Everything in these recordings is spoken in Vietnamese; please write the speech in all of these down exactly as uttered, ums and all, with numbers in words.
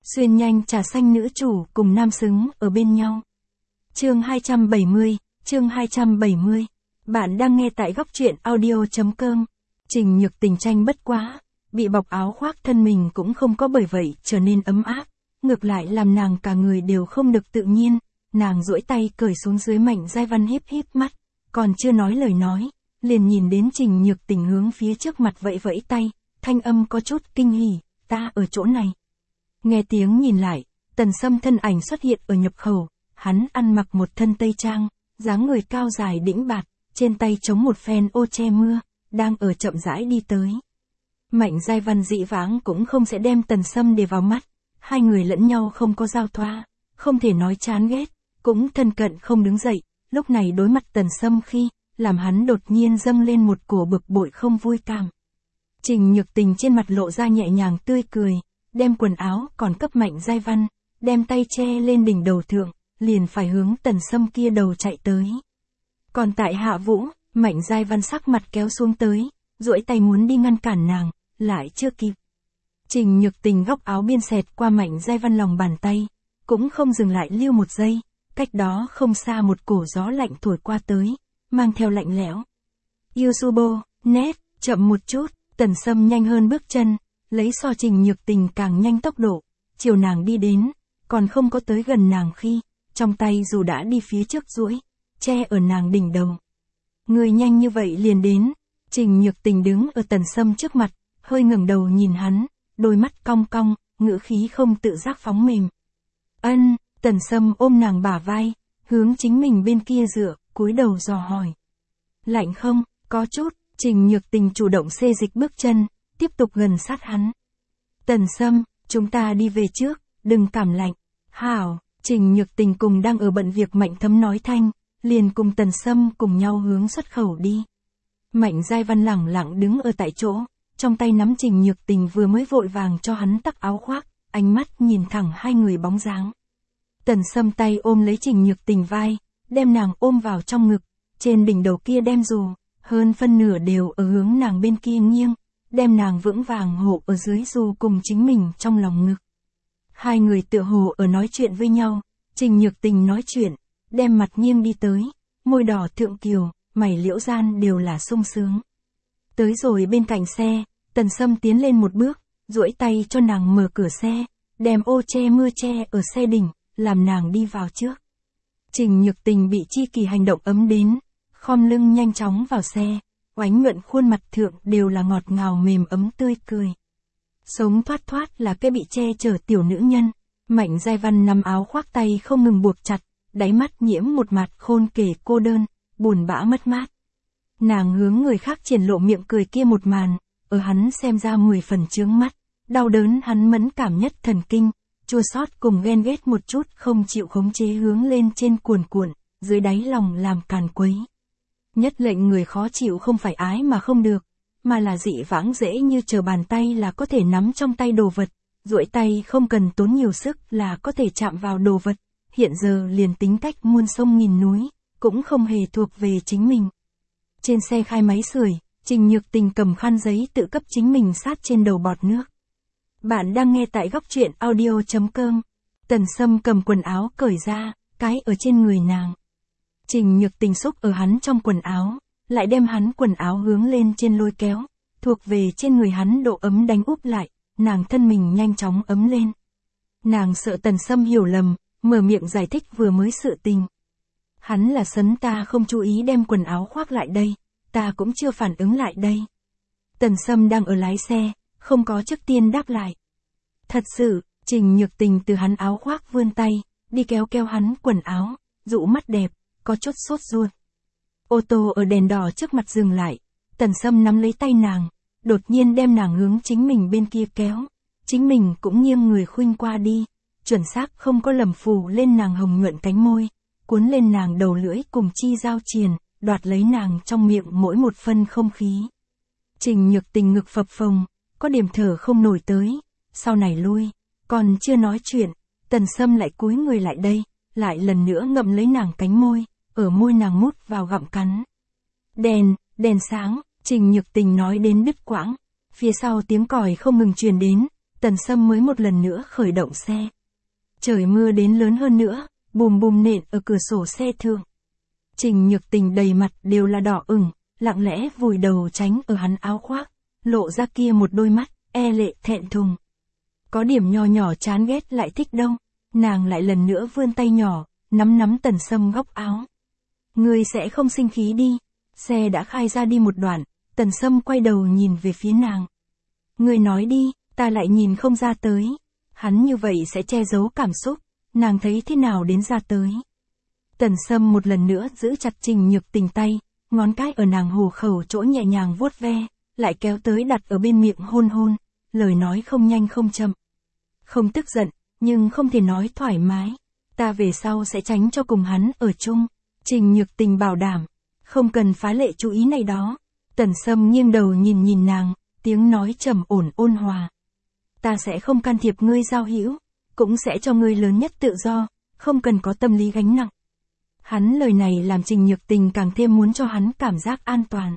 Xuyên nhanh trà xanh nữ chủ cùng nam xứng ở bên nhau. Chương hai trăm bảy mươi, chương hai trăm bảy mươi. Bạn đang nghe tại góc truyện audio.com. Trình Nhược Tình tranh bất quá, bị bọc áo khoác thân mình cũng không có bởi vậy trở nên ấm áp, ngược lại làm nàng cả người đều không được tự nhiên. Nàng duỗi tay cởi xuống dưới Mạnh Giai Văn híp híp mắt, còn chưa nói lời nói, liền nhìn đến Trình Nhược Tình hướng phía trước mặt vẫy vẫy tay, thanh âm có chút kinh hỉ, ta ở chỗ này. Nghe tiếng nhìn lại, Tần Sâm thân ảnh xuất hiện ở nhập khẩu, hắn ăn mặc một thân tây trang, dáng người cao dài đĩnh bạt, trên tay chống một phen ô che mưa, đang ở chậm rãi đi tới. Mạnh Giai Văn dĩ vãng cũng không sẽ đem Tần Sâm để vào mắt, hai người lẫn nhau không có giao thoa, không thể nói chán ghét, cũng thân cận không đứng dậy, lúc này đối mặt Tần Sâm khi, làm hắn đột nhiên dâng lên một cổ bực bội không vui cảm. Trình Nhược Tình trên mặt lộ ra nhẹ nhàng tươi cười, đem quần áo còn cấp Mạnh Giai Văn, đem tay che lên đỉnh đầu thượng, liền phải hướng Tần Sâm kia đầu chạy tới. Còn tại Hạ Vũ, Mạnh Giai Văn sắc mặt kéo xuống tới, duỗi tay muốn đi ngăn cản nàng, lại chưa kịp. Trình Nhược Tình góc áo biên xẹt qua Mạnh Giai Văn lòng bàn tay, cũng không dừng lại lưu một giây, cách đó không xa một cổ gió lạnh thổi qua tới, mang theo lạnh lẽo. Yusubo, nét, chậm một chút, Tần Sâm nhanh hơn bước chân, lấy so Trình Nhược Tình càng nhanh tốc độ, chiều nàng đi đến, còn không có tới gần nàng khi, trong tay dù đã đi phía trước duỗi, che ở nàng đỉnh đầu. Người nhanh như vậy liền đến, Trình Nhược Tình đứng ở Tần Sâm trước mặt, hơi ngẩng đầu nhìn hắn, đôi mắt cong cong, ngữ khí không tự giác phóng mềm. Ân, Tần Sâm ôm nàng bả vai, hướng chính mình bên kia dựa, cúi đầu dò hỏi. Lạnh không, có chút, Trình Nhược Tình chủ động xê dịch bước chân, tiếp tục gần sát hắn. Tần Sâm, chúng ta đi về trước, đừng cảm lạnh. Hảo, Trình Nhược Tình cùng đang ở bận việc Mạnh Thấm nói thanh, liền cùng Tần Sâm cùng nhau hướng xuất khẩu đi. Mạnh Giai Văn lẳng lặng đứng ở tại chỗ, trong tay nắm Trình Nhược Tình vừa mới vội vàng cho hắn tắc áo khoác, ánh mắt nhìn thẳng hai người bóng dáng. Tần Sâm tay ôm lấy Trình Nhược Tình vai, đem nàng ôm vào trong ngực, trên đỉnh đầu kia đem dù, hơn phân nửa đều ở hướng nàng bên kia nghiêng, đem nàng vững vàng hộ ở dưới dù cùng chính mình trong lòng ngực. Hai người tựa hồ ở nói chuyện với nhau, Trình Nhược Tình nói chuyện, đem mặt nghiêng đi tới, môi đỏ thượng kiều, mày liễu gian đều là sung sướng. Tới rồi bên cạnh xe, Tần Sâm tiến lên một bước, duỗi tay cho nàng mở cửa xe, đem ô che mưa che ở xe đỉnh, làm nàng đi vào trước. Trình Nhược Tình bị Chi Kỳ hành động ấm đến, khom lưng nhanh chóng vào xe, oánh nhuận khuôn mặt thượng đều là ngọt ngào mềm ấm tươi cười. Sống thoát thoát là cái bị che chở tiểu nữ nhân, Mạnh Giai Văn nắm áo khoác tay không ngừng buộc chặt, đáy mắt nhiễm một mặt khôn kể cô đơn, buồn bã mất mát. Nàng hướng người khác triển lộ miệng cười kia một màn, ở hắn xem ra mười phần chướng mắt, đau đớn hắn mẫn cảm nhất thần kinh, chua xót cùng ghen ghét một chút không chịu khống chế hướng lên trên cuồn cuộn, dưới đáy lòng làm càn quấy. Nhất lệnh người khó chịu không phải ái mà không được, mà là dị vãng dễ như chờ bàn tay là có thể nắm trong tay đồ vật, duỗi tay không cần tốn nhiều sức là có thể chạm vào đồ vật, hiện giờ liền tính cách muôn sông nghìn núi, cũng không hề thuộc về chính mình. Trên xe khai máy sưởi, Trình Nhược Tình cầm khăn giấy tự cấp chính mình sát trên đầu bọt nước. Bạn đang nghe tại góc truyện audio.com. Tần Sâm cầm quần áo cởi ra, cái ở trên người nàng. Trình Nhược Tình xúc ở hắn trong quần áo, lại đem hắn quần áo hướng lên trên lôi kéo, thuộc về trên người hắn độ ấm đánh úp lại, nàng thân mình nhanh chóng ấm lên. Nàng sợ Tần Sâm hiểu lầm, mở miệng giải thích vừa mới sự tình. Hắn là sấn ta không chú ý đem quần áo khoác lại đây, ta cũng chưa phản ứng lại đây. Tần Sâm đang ở lái xe, không có trước tiên đáp lại. Thật sự, Trình Nhược Tình từ hắn áo khoác vươn tay, đi kéo kéo hắn quần áo, dụ mắt đẹp, có chút sốt ruột. Ô tô ở đèn đỏ trước mặt dừng lại, Tần Sâm nắm lấy tay nàng, đột nhiên đem nàng hướng chính mình bên kia kéo, chính mình cũng nghiêng người khuynh qua đi, chuẩn xác không có lầm phủ lên nàng hồng nhuận cánh môi, cuốn lên nàng đầu lưỡi cùng chi giao triền, đoạt lấy nàng trong miệng mỗi một phân không khí. Trình Nhược Tình ngực phập phồng, có điểm thở không nổi tới, sau này lui, còn chưa nói chuyện, Tần Sâm lại cúi người lại đây, lại lần nữa ngậm lấy nàng cánh môi, ở môi nàng mút vào gặm cắn. Đèn, đèn sáng, Trình Nhược Tình nói đến đứt quãng, phía sau tiếng còi không ngừng truyền đến, Tần Sâm mới một lần nữa khởi động xe. Trời mưa đến lớn hơn nữa, bùm bùm nện ở cửa sổ xe thượng. Trình Nhược Tình đầy mặt đều là đỏ ửng, lặng lẽ vùi đầu tránh ở hắn áo khoác, lộ ra kia một đôi mắt, e lệ thẹn thùng. Có điểm nho nhỏ chán ghét lại thích đâu, nàng lại lần nữa vươn tay nhỏ, nắm nắm Tần Sâm góc áo. Ngươi sẽ không sinh khí đi. Xe đã khai ra đi một đoạn, Tần Sâm quay đầu nhìn về phía nàng. Ngươi nói đi, ta lại nhìn không ra tới. Hắn như vậy sẽ che giấu cảm xúc, nàng thấy thế nào đến ra tới. Tần Sâm một lần nữa giữ chặt Trình Nhược Tình tay, ngón cái ở nàng hồ khẩu chỗ nhẹ nhàng vuốt ve, lại kéo tới đặt ở bên miệng hôn hôn, lời nói không nhanh không chậm. Không tức giận, nhưng không thể nói thoải mái. Ta về sau sẽ tránh cho cùng hắn ở chung. Trình Nhược Tình bảo đảm, không cần phá lệ chú ý này đó. Tần Sâm nghiêng đầu nhìn nhìn nàng, tiếng nói trầm ổn ôn hòa. Ta sẽ không can thiệp ngươi giao hữu, cũng sẽ cho ngươi lớn nhất tự do, không cần có tâm lý gánh nặng. Hắn lời này làm Trình Nhược Tình càng thêm muốn cho hắn cảm giác an toàn.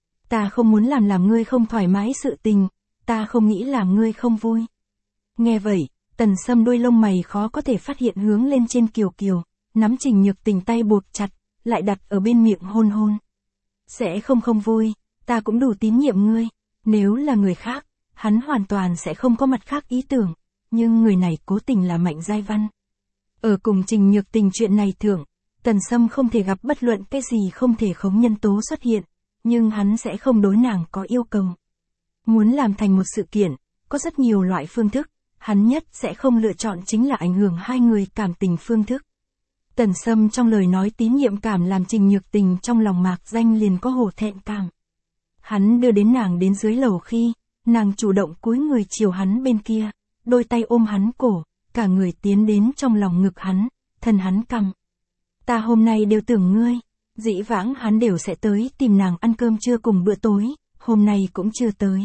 Ta không muốn làm làm ngươi không thoải mái sự tình, ta không nghĩ làm ngươi không vui. Nghe vậy, Tần Sâm đôi lông mày khó có thể phát hiện hướng lên trên kiều kiều, nắm Trình Nhược Tình tay buộc chặt, lại đặt ở bên miệng hôn hôn. Sẽ không không vui, ta cũng đủ tín nhiệm ngươi, nếu là người khác, hắn hoàn toàn sẽ không có mặt khác ý tưởng, nhưng người này cố tình là Mạnh Giai Văn. Ở cùng Trình Nhược Tình chuyện này thưởng, Tần Sâm không thể gặp bất luận cái gì không thể khống nhân tố xuất hiện, nhưng hắn sẽ không đối nàng có yêu cầu. Muốn làm thành một sự kiện, có rất nhiều loại phương thức, hắn nhất sẽ không lựa chọn chính là ảnh hưởng hai người cảm tình phương thức. Tần Sâm trong lời nói tín nhiệm cảm làm Trình Nhược Tình trong lòng mạc danh liền có hổ thẹn cảm. Hắn đưa đến nàng đến dưới lầu khi, nàng chủ động cúi người chiều hắn bên kia, đôi tay ôm hắn cổ, cả người tiến đến trong lòng ngực hắn, thân hắn cằm. Ta hôm nay đều tưởng ngươi, dĩ vãng hắn đều sẽ tới tìm nàng ăn cơm trưa cùng bữa tối, hôm nay cũng chưa tới.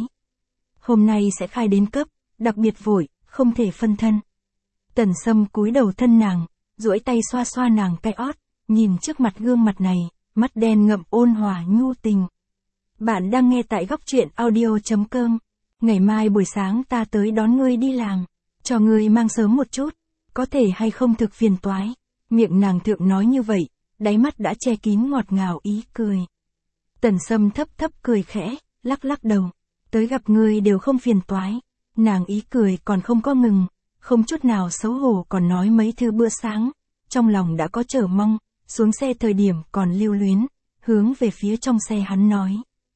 Hôm nay sẽ khai đến cấp, đặc biệt vội, không thể phân thân. Tần Sâm cúi đầu thân nàng, duỗi tay xoa xoa nàng cái ót, nhìn trước mặt gương mặt này, mắt đen ngậm ôn hòa nhu tình. Bạn đang nghe tại góc truyện audio chấm com. Ngày mai buổi sáng ta tới đón ngươi đi làm, cho ngươi mang sớm một chút, có thể hay không thực phiền toái. Miệng nàng thượng nói như vậy, đáy mắt đã che kín ngọt ngào ý cười. Tần Sâm thấp thấp cười khẽ, lắc lắc đầu, tới gặp ngươi đều không phiền toái. Nàng ý cười còn không có ngừng, không chút nào xấu hổ còn nói mấy thư bữa sáng, trong lòng đã có chờ mong, xuống xe thời điểm còn lưu luyến, hướng về phía trong xe hắn nói.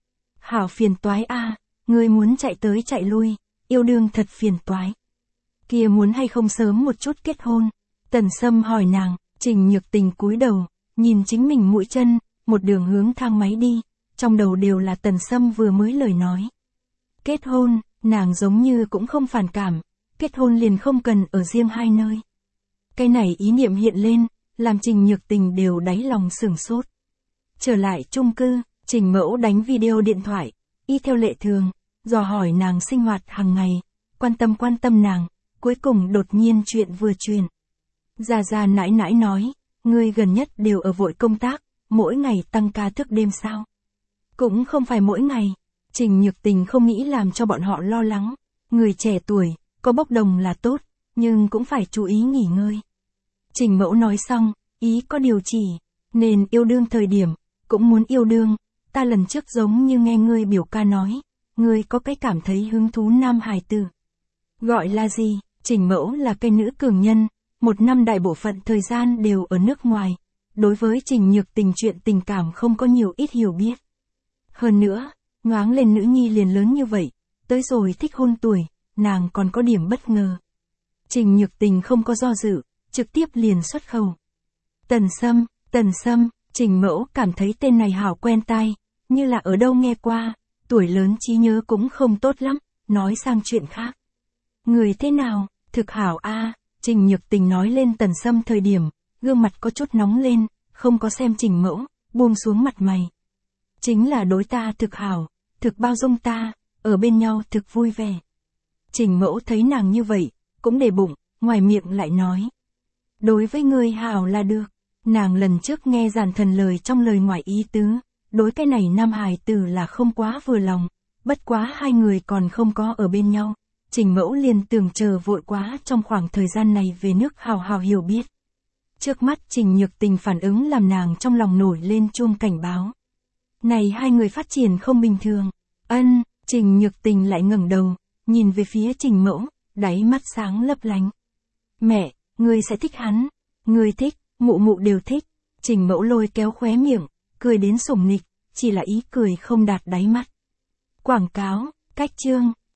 Hảo phiền toái a, ngươi muốn chạy tới chạy lui, yêu đương thật phiền toái. Kia muốn hay không sớm một chút kết hôn? Tần Sâm hỏi nàng, Trình Nhược Tình cúi đầu, nhìn chính mình mũi chân, một đường hướng thang máy đi, trong đầu đều là Tần Sâm vừa mới lời nói. Kết hôn, nàng giống như cũng không phản cảm, kết hôn liền không cần ở riêng hai nơi. Cái này ý niệm hiện lên, làm Trình Nhược Tình đều đáy lòng sửng sốt. Trở lại chung cư, Trình Mẫu đánh video điện thoại, y theo lệ thường, dò hỏi nàng sinh hoạt hàng ngày, quan tâm quan tâm nàng, cuối cùng đột nhiên chuyện vừa truyền. Gia Gia nãi nãi nói, ngươi gần nhất đều ở vội công tác, mỗi ngày tăng ca thức đêm sao? Cũng không phải mỗi ngày. Trình Nhược Tình không nghĩ làm cho bọn họ lo lắng, người trẻ tuổi, có bốc đồng là tốt, nhưng cũng phải chú ý nghỉ ngơi. Trình Mẫu nói xong, ý có điều chỉ, nên yêu đương thời điểm, cũng muốn yêu đương, ta lần trước giống như nghe ngươi biểu ca nói, ngươi có cái cảm thấy hứng thú nam hài tử. Gọi là gì? Trình Mẫu là cây nữ cường nhân, một năm đại bộ phận thời gian đều ở nước ngoài, đối với Trình Nhược Tình chuyện tình cảm không có nhiều ít hiểu biết. Hơn nữa, ngoáng lên nữ nhi liền lớn như vậy, tới rồi thích hôn tuổi, nàng còn có điểm bất ngờ. Trình Nhược Tình không có do dự, trực tiếp liền xuất khẩu. Tần Sâm, Tần Sâm, Trình Mẫu cảm thấy tên này hảo quen tai, như là ở đâu nghe qua, tuổi lớn trí nhớ cũng không tốt lắm, nói sang chuyện khác. Người thế nào, thực hảo a. Trình Nhược Tình nói lên Tần Sâm thời điểm, gương mặt có chút nóng lên, không có xem Trình Mẫu, buông xuống mặt mày. Chính là đối ta thực hảo, thực bao dung ta, ở bên nhau thực vui vẻ. Trình Mẫu thấy nàng như vậy, cũng để bụng, ngoài miệng lại nói. Đối với ngươi hảo là được, nàng lần trước nghe Giản Thần lời trong lời ngoài ý tứ, đối cái này nam hài tử là không quá vừa lòng, bất quá hai người còn không có ở bên nhau, Trình Mẫu liền tưởng chờ vội quá trong khoảng thời gian này về nước hào hào hiểu biết. Trước mắt Trình Nhược Tình phản ứng làm nàng trong lòng nổi lên chuông cảnh báo. Này hai người phát triển không bình thường. Ân, Trình Nhược Tình lại ngẩng đầu, nhìn về phía Trình Mẫu, đáy mắt sáng lấp lánh. Mẹ, ngươi sẽ thích hắn. Ngươi thích, mụ mụ đều thích. Trình Mẫu lôi kéo khóe miệng, cười đến sủng nịch, chỉ là ý cười không đạt đáy mắt. Quảng cáo, cách chương.